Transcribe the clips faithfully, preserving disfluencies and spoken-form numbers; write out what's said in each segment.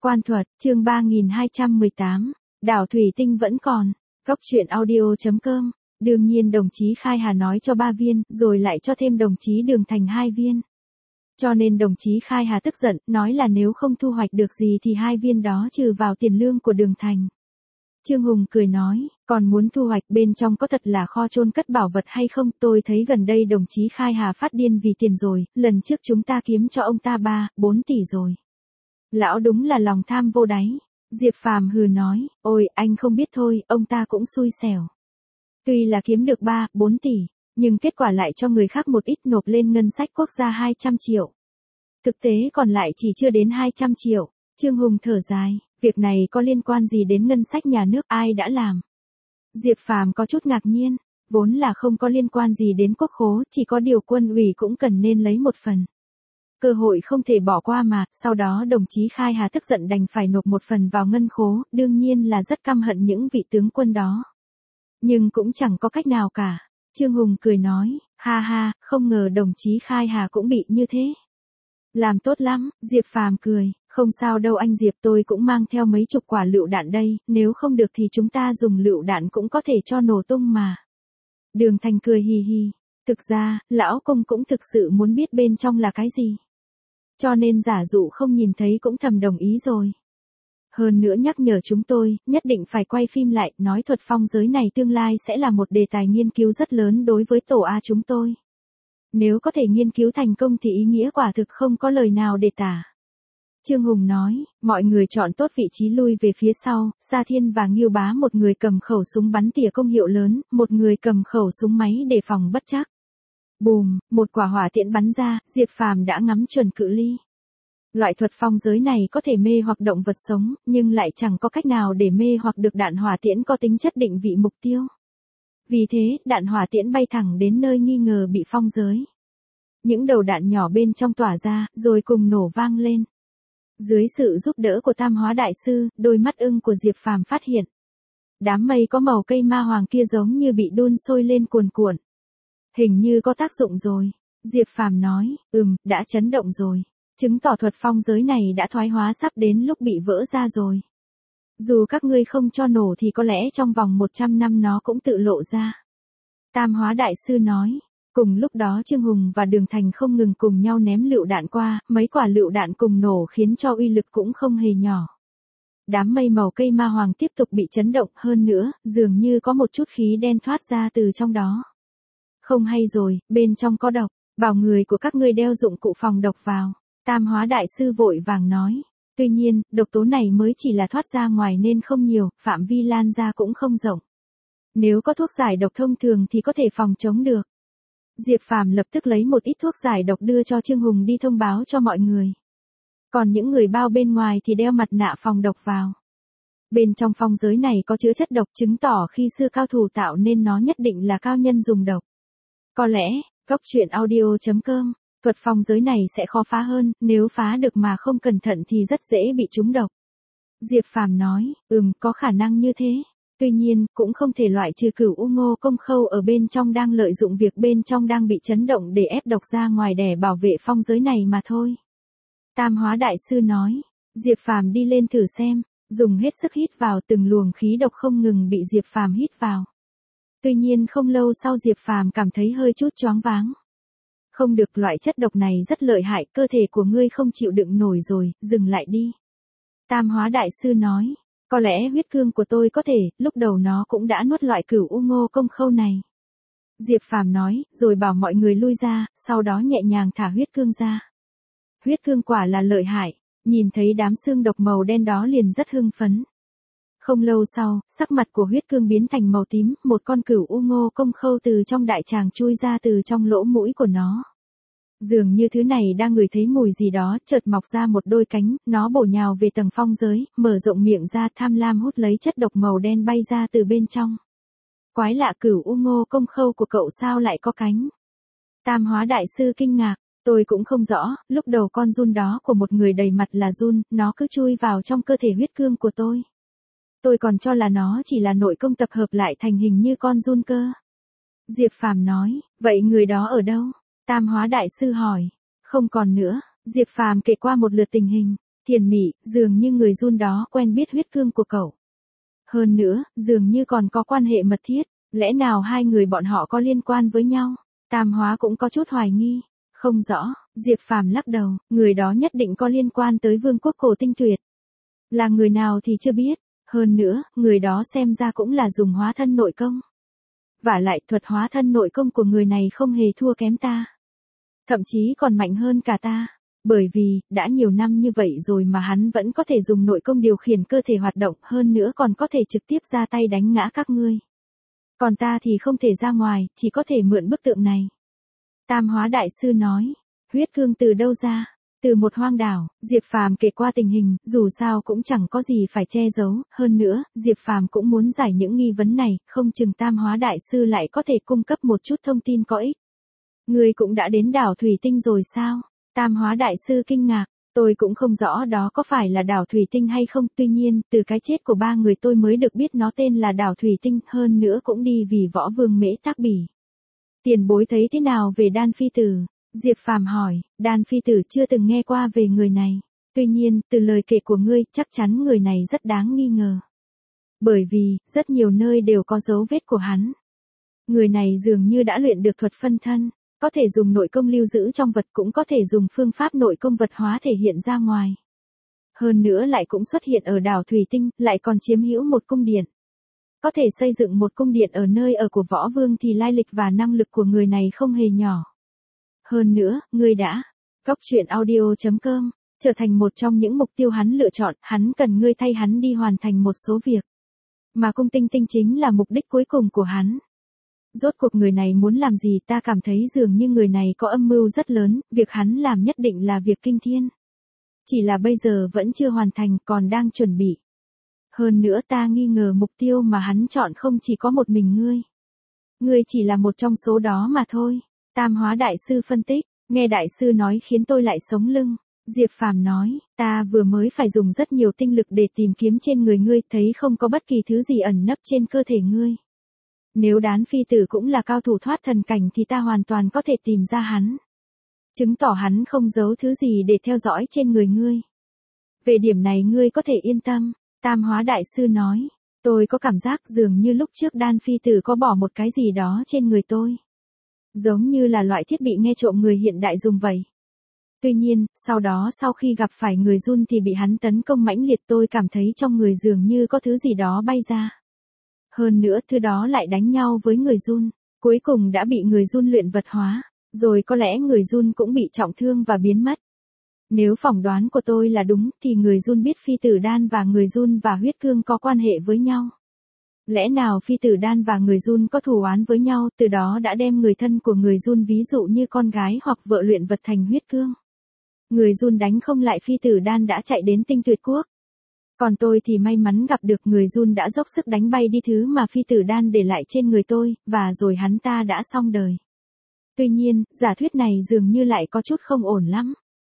Quan thuật, chương ba nghìn hai trăm mười tám, đảo thủy tinh vẫn còn. Góc truyện audio chấm com. Đương nhiên đồng chí Khai Hà nói cho ba viên, rồi lại cho thêm đồng chí Đường Thành hai viên. Cho nên đồng chí Khai Hà tức giận, nói là nếu không thu hoạch được gì thì hai viên đó trừ vào tiền lương của Đường Thành. Trương Hùng cười nói, còn muốn thu hoạch bên trong có thật là kho chôn cất bảo vật hay không? Tôi thấy gần đây đồng chí Khai Hà phát điên vì tiền rồi, lần trước chúng ta kiếm cho ông ta ba, bốn tỷ rồi. Lão đúng là lòng tham vô đáy. Diệp Phàm hừ nói, ôi anh không biết thôi, ông ta cũng xui xẻo. Tuy là kiếm được ba, bốn tỷ, nhưng kết quả lại cho người khác một ít nộp lên ngân sách quốc gia hai trăm triệu. Thực tế còn lại chỉ chưa đến hai trăm triệu. Trương Hùng thở dài, việc này có liên quan gì đến ngân sách nhà nước, ai đã làm? Diệp Phàm có chút ngạc nhiên, vốn là không có liên quan gì đến quốc khố, chỉ có điều quân ủy cũng cần nên lấy một phần. Cơ hội không thể bỏ qua mà, sau đó đồng chí Khai Hà tức giận đành phải nộp một phần vào ngân khố, đương nhiên là rất căm hận những vị tướng quân đó. Nhưng cũng chẳng có cách nào cả. Trương Hùng cười nói, ha ha, không ngờ đồng chí Khai Hà cũng bị như thế. Làm tốt lắm, Diệp Phàm cười, không sao đâu anh Diệp, tôi cũng mang theo mấy chục quả lựu đạn đây, nếu không được thì chúng ta dùng lựu đạn cũng có thể cho nổ tung mà. Đường Thành cười hì hì, thực ra, lão công cũng thực sự muốn biết bên trong là cái gì. Cho nên giả dụ không nhìn thấy cũng thầm đồng ý rồi. Hơn nữa nhắc nhở chúng tôi, nhất định phải quay phim lại, nói thuật phong giới này tương lai sẽ là một đề tài nghiên cứu rất lớn đối với tổ A chúng tôi. Nếu có thể nghiên cứu thành công thì ý nghĩa quả thực không có lời nào để tả. Trương Hùng nói, mọi người chọn tốt vị trí lui về phía sau, Sa Thiên và Ngưu Bá một người cầm khẩu súng bắn tỉa công hiệu lớn, một người cầm khẩu súng máy đề phòng bất trắc. Bùm, một quả hỏa tiễn bắn ra, Diệp Phàm đã ngắm chuẩn cự ly. Loại thuật phong giới này có thể mê hoặc động vật sống, nhưng lại chẳng có cách nào để mê hoặc được đạn hỏa tiễn có tính chất định vị mục tiêu. Vì thế, đạn hỏa tiễn bay thẳng đến nơi nghi ngờ bị phong giới. Những đầu đạn nhỏ bên trong tỏa ra, rồi cùng nổ vang lên. Dưới sự giúp đỡ của Tam Hóa Đại Sư, đôi mắt ưng của Diệp Phàm phát hiện. Đám mây có màu cây ma hoàng kia giống như bị đun sôi lên cuồn cuộn. Hình như có tác dụng rồi. Diệp Phàm nói, ừm, đã chấn động rồi. Chứng tỏ thuật phong giới này đã thoái hóa sắp đến lúc bị vỡ ra rồi. Dù các ngươi không cho nổ thì có lẽ trong vòng một trăm năm nó cũng tự lộ ra. Tam Hóa Đại Sư nói. Cùng lúc đó Trương Hùng và Đường Thành không ngừng cùng nhau ném lựu đạn qua, mấy quả lựu đạn cùng nổ khiến cho uy lực cũng không hề nhỏ. Đám mây màu cây ma hoàng tiếp tục bị chấn động hơn nữa, dường như có một chút khí đen thoát ra từ trong đó. Không hay rồi, bên trong có độc, bảo người của các ngươi đeo dụng cụ phòng độc vào. Tam Hóa Đại Sư vội vàng nói. Tuy nhiên, độc tố này mới chỉ là thoát ra ngoài nên không nhiều, phạm vi lan ra cũng không rộng. Nếu có thuốc giải độc thông thường thì có thể phòng chống được. Diệp Phàm lập tức lấy một ít thuốc giải độc đưa cho Trương Hùng đi thông báo cho mọi người. Còn những người bao bên ngoài thì đeo mặt nạ phòng độc vào. Bên trong phong giới này có chứa chất độc, chứng tỏ khi xưa cao thủ tạo nên nó nhất định là cao nhân dùng độc. Có lẽ, góc truyện audio chấm com, thuật phong giới này sẽ khó phá hơn, nếu phá được mà không cẩn thận thì rất dễ bị trúng độc. Diệp Phàm nói, ừm, có khả năng như thế. Tuy nhiên, cũng không thể loại trừ Cửu U Ngô Công Khâu ở bên trong đang lợi dụng việc bên trong đang bị chấn động để ép độc ra ngoài để bảo vệ phong giới này mà thôi. Tam Hóa Đại Sư nói, Diệp Phàm đi lên thử xem, dùng hết sức hít vào, từng luồng khí độc không ngừng bị Diệp Phàm hít vào. Tuy nhiên không lâu sau Diệp Phàm cảm thấy hơi chút choáng váng. Không được, loại chất độc này rất lợi hại, cơ thể của ngươi không chịu đựng nổi rồi, dừng lại đi. Tam Hóa Đại Sư nói. Có lẽ huyết cương của tôi có thể, lúc đầu nó cũng đã nuốt loại Cửu U Ngô Công Khâu này. Diệp Phàm nói, rồi bảo mọi người lui ra, sau đó nhẹ nhàng thả huyết cương ra. Huyết cương quả là lợi hại, nhìn thấy đám xương độc màu đen đó liền rất hưng phấn. Không lâu sau, sắc mặt của huyết cương biến thành màu tím, một con Cửu U Ngô Công Khâu từ trong đại tràng chui ra từ trong lỗ mũi của nó. Dường như thứ này đang ngửi thấy mùi gì đó, chợt mọc ra một đôi cánh, nó bổ nhào về tầng phong giới, mở rộng miệng ra tham lam hút lấy chất độc màu đen bay ra từ bên trong. Quái lạ, Cửu U Ngô Công Khâu của cậu sao lại có cánh? Tam Hóa Đại Sư kinh ngạc, tôi cũng không rõ, lúc đầu con giun đó của một người đầy mặt là giun, nó cứ chui vào trong cơ thể huyết cương của tôi. Tôi còn cho là nó chỉ là nội công tập hợp lại thành hình như con giun cơ. Diệp Phàm nói, vậy người đó ở đâu? Tam Hóa Đại Sư hỏi. Không còn nữa, Diệp Phàm kể qua một lượt tình hình. Thiền Mị, dường như người run đó quen biết huyết cương của cậu. Hơn nữa, dường như còn có quan hệ mật thiết, lẽ nào hai người bọn họ có liên quan với nhau? Tam Hóa cũng có chút hoài nghi. Không rõ, Diệp Phàm lắc đầu, người đó nhất định có liên quan tới vương quốc cổ tinh tuyệt. Là người nào thì chưa biết, hơn nữa, người đó xem ra cũng là dùng hóa thân nội công. Vả lại thuật hóa thân nội công của người này không hề thua kém ta. Thậm chí còn mạnh hơn cả ta. Bởi vì, đã nhiều năm như vậy rồi mà hắn vẫn có thể dùng nội công điều khiển cơ thể hoạt động, hơn nữa còn có thể trực tiếp ra tay đánh ngã các ngươi. Còn ta thì không thể ra ngoài, chỉ có thể mượn bức tượng này. Tam Hóa đại sư nói, huyết cương từ đâu ra? Từ một hoang đảo. Diệp Phàm kể qua tình hình, dù sao cũng chẳng có gì phải che giấu, hơn nữa, Diệp Phàm cũng muốn giải những nghi vấn này, không chừng Tam Hóa đại sư lại có thể cung cấp một chút thông tin có ích. Ngươi cũng đã đến đảo Thủy Tinh rồi sao? Tam Hóa đại sư kinh ngạc, tôi cũng không rõ đó có phải là đảo Thủy Tinh hay không, tuy nhiên, từ cái chết của ba người tôi mới được biết nó tên là đảo Thủy Tinh, hơn nữa cũng đi vì võ vương Mễ Tác Bỉ. Tiền bối thấy thế nào về Đan Phi Tử? Diệp Phàm hỏi, Đan Phi Tử chưa từng nghe qua về người này, tuy nhiên, từ lời kể của ngươi, chắc chắn người này rất đáng nghi ngờ. Bởi vì, rất nhiều nơi đều có dấu vết của hắn. Người này dường như đã luyện được thuật phân thân. Có thể dùng nội công lưu giữ trong vật, cũng có thể dùng phương pháp nội công vật hóa thể hiện ra ngoài. Hơn nữa lại cũng xuất hiện ở đảo Thủy Tinh, lại còn chiếm hữu một cung điện. Có thể xây dựng một cung điện ở nơi ở của võ vương thì lai lịch và năng lực của người này không hề nhỏ. Hơn nữa, ngươi đã, Cóc Truyện Audio chấm com, trở thành một trong những mục tiêu hắn lựa chọn, hắn cần ngươi thay hắn đi hoàn thành một số việc. Mà cung tinh tinh chính là mục đích cuối cùng của hắn. Rốt cuộc người này muốn làm gì, ta cảm thấy dường như người này có âm mưu rất lớn, việc hắn làm nhất định là việc kinh thiên. Chỉ là bây giờ vẫn chưa hoàn thành, còn đang chuẩn bị. Hơn nữa ta nghi ngờ mục tiêu mà hắn chọn không chỉ có một mình ngươi. Ngươi chỉ là một trong số đó mà thôi. Tam Hóa đại sư phân tích, nghe đại sư nói khiến tôi lại sống lưng. Diệp Phàm nói, ta vừa mới phải dùng rất nhiều tinh lực để tìm kiếm trên người ngươi, thấy không có bất kỳ thứ gì ẩn nấp trên cơ thể ngươi. Nếu Đán Phi Tử cũng là cao thủ thoát thần cảnh thì ta hoàn toàn có thể tìm ra hắn. Chứng tỏ hắn không giấu thứ gì để theo dõi trên người ngươi. Về điểm này ngươi có thể yên tâm, Tam Hóa đại sư nói, tôi có cảm giác dường như lúc trước Đan Phi Tử có bỏ một cái gì đó trên người tôi. Giống như là loại thiết bị nghe trộm người hiện đại dùng vậy. Tuy nhiên, sau đó sau khi gặp phải người run thì bị hắn tấn công mãnh liệt, tôi cảm thấy trong người dường như có thứ gì đó bay ra. Hơn nữa thứ đó lại đánh nhau với người run, cuối cùng đã bị người run luyện vật hóa, rồi có lẽ người run cũng bị trọng thương và biến mất. Nếu phỏng đoán của tôi là đúng thì người run biết Phi Tử Đan và người run và huyết cương có quan hệ với nhau. Lẽ nào Phi Tử Đan và người run có thù oán với nhau, từ đó đã đem người thân của người run ví dụ như con gái hoặc vợ luyện vật thành huyết cương. Người run đánh không lại Phi Tử Đan đã chạy đến Tinh Tuyệt Quốc. Còn tôi thì may mắn gặp được người run đã dốc sức đánh bay đi thứ mà Phi Tử Đan để lại trên người tôi, và rồi hắn ta đã xong đời. Tuy nhiên, giả thuyết này dường như lại có chút không ổn lắm.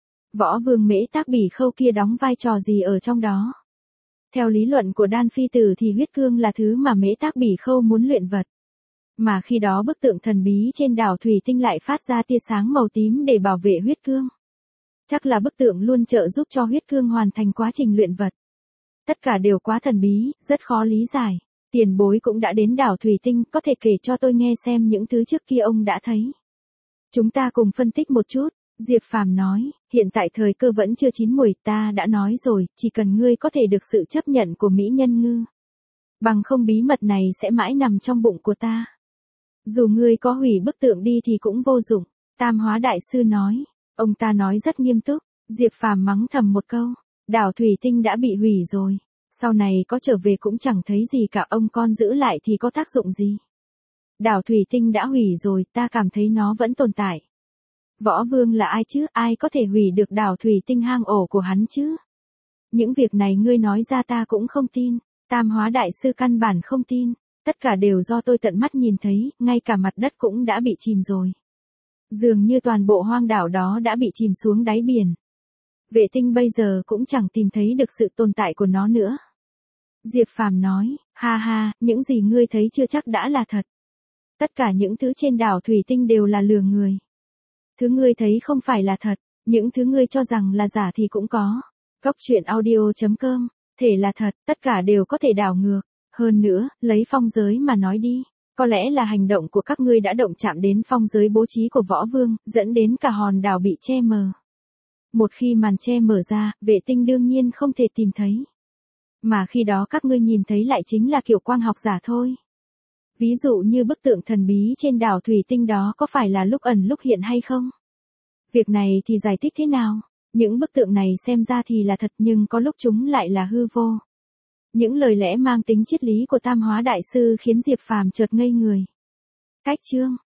Võ vương Mễ Tác Bỉ Khâu kia đóng vai trò gì ở trong đó? Theo lý luận của Đan Phi Tử thì huyết cương là thứ mà Mễ Tác Bỉ Khâu muốn luyện vật. Mà khi đó bức tượng thần bí trên đảo Thủy Tinh lại phát ra tia sáng màu tím để bảo vệ huyết cương. Chắc là bức tượng luôn trợ giúp cho huyết cương hoàn thành quá trình luyện vật. Tất cả đều quá thần bí, rất khó lý giải. Tiền bối cũng đã đến đảo Thủy Tinh, có thể kể cho tôi nghe xem những thứ trước kia ông đã thấy. Chúng ta cùng phân tích một chút, Diệp Phàm nói, hiện tại thời cơ vẫn chưa chín muồi, ta đã nói rồi, chỉ cần ngươi có thể được sự chấp nhận của Mỹ Nhân Ngư. Bằng không bí mật này sẽ mãi nằm trong bụng của ta. Dù ngươi có hủy bức tượng đi thì cũng vô dụng, Tam Hóa đại sư nói. Ông ta nói rất nghiêm túc, Diệp Phàm mắng thầm một câu, đảo Thủy Tinh đã bị hủy rồi, sau này có trở về cũng chẳng thấy gì cả, ông con giữ lại thì có tác dụng gì. Đảo Thủy Tinh đã hủy rồi, ta cảm thấy nó vẫn tồn tại. Võ vương là ai chứ, ai có thể hủy được đảo Thủy Tinh hang ổ của hắn chứ? Những việc này ngươi nói ra ta cũng không tin, Tam Hóa đại sư căn bản không tin, tất cả đều do tôi tận mắt nhìn thấy, ngay cả mặt đất cũng đã bị chìm rồi. Dường như toàn bộ hoang đảo đó đã bị chìm xuống đáy biển. Vệ tinh bây giờ cũng chẳng tìm thấy được sự tồn tại của nó nữa. Diệp Phàm nói, ha ha, những gì ngươi thấy chưa chắc đã là thật. Tất cả những thứ trên đảo Thủy Tinh đều là lừa người. Thứ ngươi thấy không phải là thật, những thứ ngươi cho rằng là giả thì cũng có. Cốc truyện audio chấm com, thể là thật, tất cả đều có thể đảo ngược. Hơn nữa, lấy phong giới mà nói đi. Có lẽ là hành động của các ngươi đã động chạm đến phong giới bố trí của võ vương, dẫn đến cả hòn đảo bị che mờ. Một khi màn che mở ra, vệ tinh đương nhiên không thể tìm thấy. Mà khi đó các ngươi nhìn thấy lại chính là kiểu quang học giả thôi. Ví dụ như bức tượng thần bí trên đảo thủy tinh đó có phải là lúc ẩn lúc hiện hay không? Việc này thì giải thích thế nào? Những bức tượng này xem ra thì là thật nhưng có lúc chúng lại là hư vô. Những lời lẽ mang tính triết lý của Tam Hóa Đại Sư khiến Diệp Phàm chợt ngây người. Cách chương